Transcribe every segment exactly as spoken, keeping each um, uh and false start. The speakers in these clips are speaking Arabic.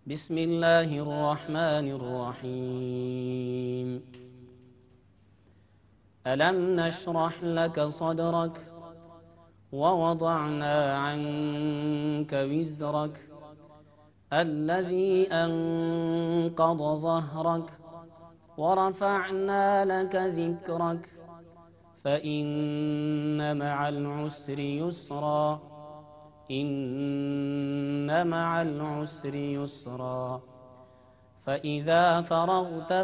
بسم الله الرحمن الرحيم. ألم نشرح لك صدرك ووضعنا عنك وزرك الذي أنقض ظهرك ورفعنا لك ذكرك فإن مع العسر يسرا إن مع العسر يسرا فإذا فرغت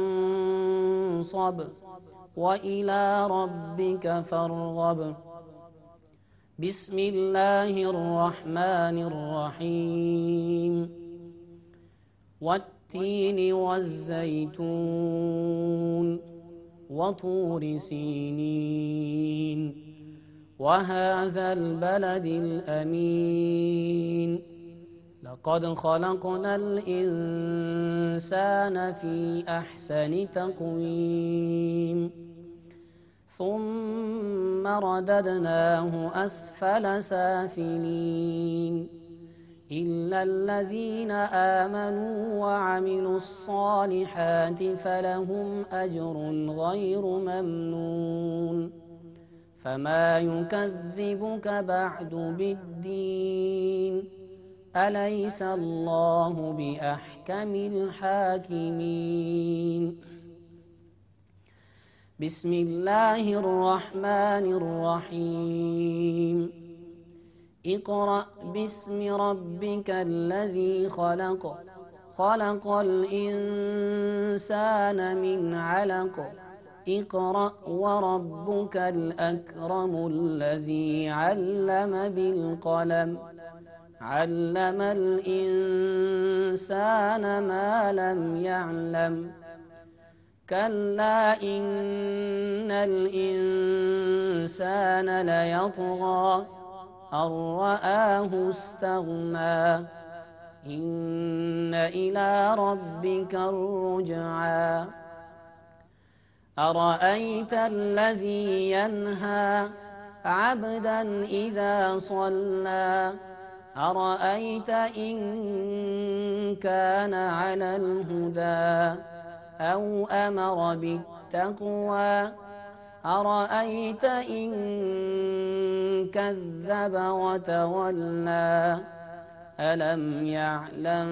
فانصب وإلى ربك فارغب. بسم الله الرحمن الرحيم. والتين والزيتون وطور سينين وهذا البلد الأمين لقد خلقنا الإنسان في أحسن تقويم ثم رددناه أسفل سافلين إلا الذين آمنوا وعملوا الصالحات فلهم أجر غير ممنون فما يكذبك بعد بالدين أليس الله بأحكم الحاكمين. بسم الله الرحمن الرحيم. اقرأ باسم ربك الذي خلق خلق الإنسان من علق اقرأ وربك الأكرم الذي علم بالقلم علم الإنسان ما لم يعلم كلا إن الإنسان ليطغى أن رآه استغنى إن إلى ربك الرجعى أرأيت الذي ينهى عبدا إذا صلى أرأيت إن كان على الهدى أو أمر بالتقوى أرأيت إن كذب وتولى ألم يعلم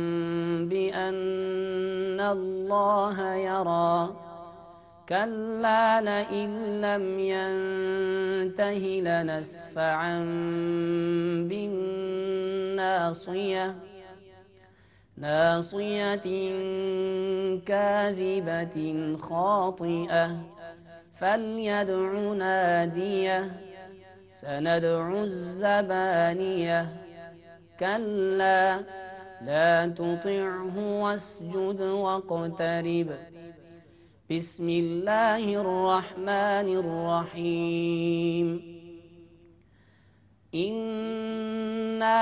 بأن الله يرى كلا لئن لم ينته لنسفعا بالناصية ناصية كاذبة خاطئة فليدع ناديه سندع الزبانية كلا لا تطعه واسجد واقترب. بسم الله الرحمن الرحيم. إنا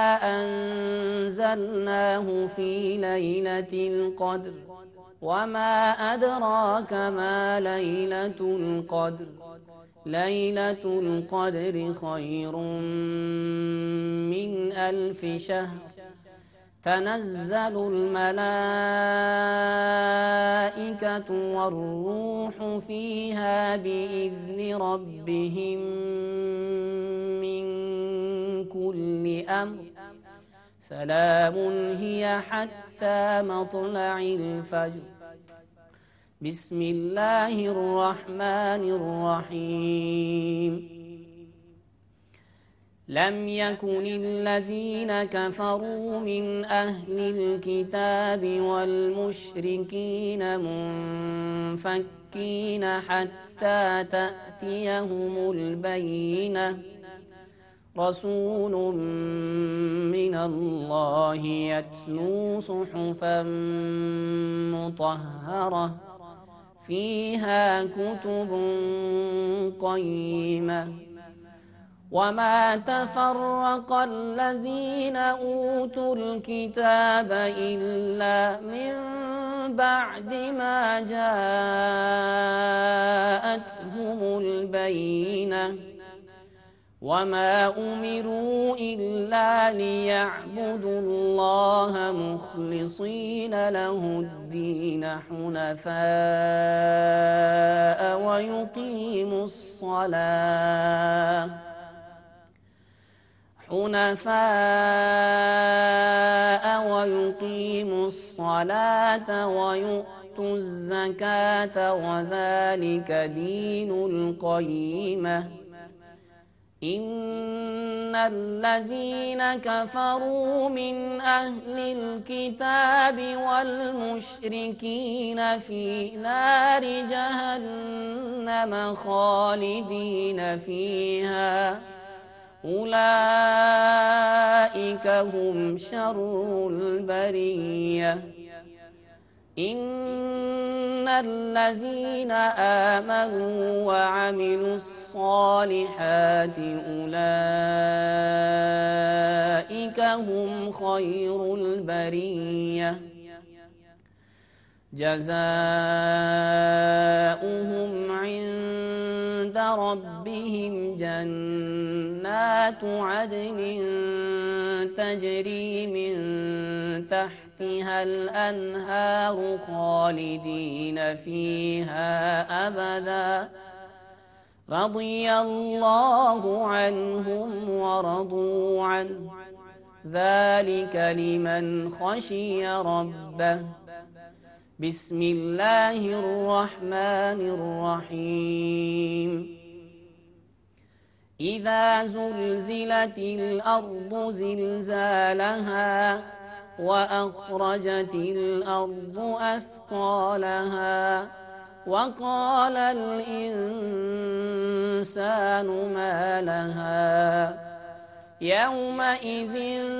أنزلناه في ليلة القدر وما أدراك ما ليلة القدر ليلة القدر خير من ألف شهر تنزل الملائكة والروح فيها بإذن ربهم من كل أمر سلام هي حتى مطلع الفجر. بسم الله الرحمن الرحيم. لم يكن الذين كفروا من أهل الكتاب والمشركين منفكين حتى تأتيهم البينة رسول من الله يتلو صحفا مطهرة فيها كتب قيمة وما تفرق الذين أوتوا الكتاب إلا من بعد ما جاءتهم البينة وما أمروا إلا ليعبدوا الله مخلصين له الدين حنفاء ويقيموا الصلاة حنفاء ويقيموا الصلاة ويؤتوا الزكاة وذلك دين القيمة إن الذين كفروا من أهل الكتاب والمشركين في نار جهنم خالدين فيها أولئك هم شر البرية إن الذين آمنوا وعملوا الصالحات أولئك هم خير البرية جزاؤهم عند ربهم جنات عدن تجري من تحتها الأنهار خالدين فيها أبدا رضي الله عنهم ورضوا عنه ذلك لمن خشي ربه بسم الله الرحمن الرحيم إذا زلزلت الأرض زلزالها وأخرجت الأرض أثقالها وقال الإنسان ما لها يومئذ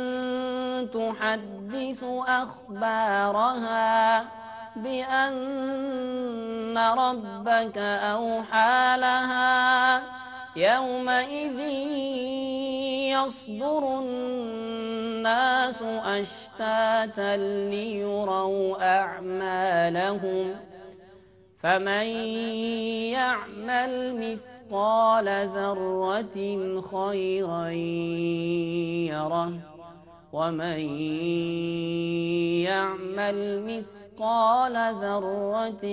تحدث أخبارها بأن ربك أوحى لها يومئذ يصدر الناس أشتاتا ليروا أعمالهم فمن يعمل مثقال ذرة خيرا يره ومن يعمل مثقال ذرة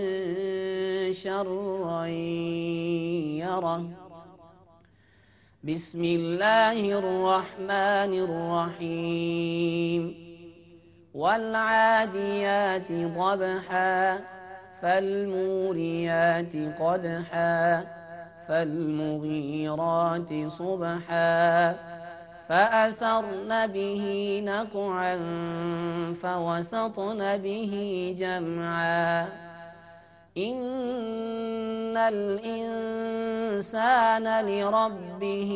شرا يره بسم الله الرحمن الرحيم والعاديات ضبحا فالموريات قدحا فالمغيرات صبحا فأثرن به نقعا فوسطن به جمعا إن الإنسان لربه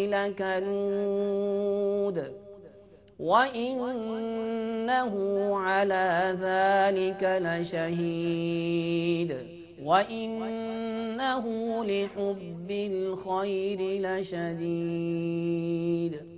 لكنود وإنه على ذلك لشهيد وإنه لحب الخير لشديد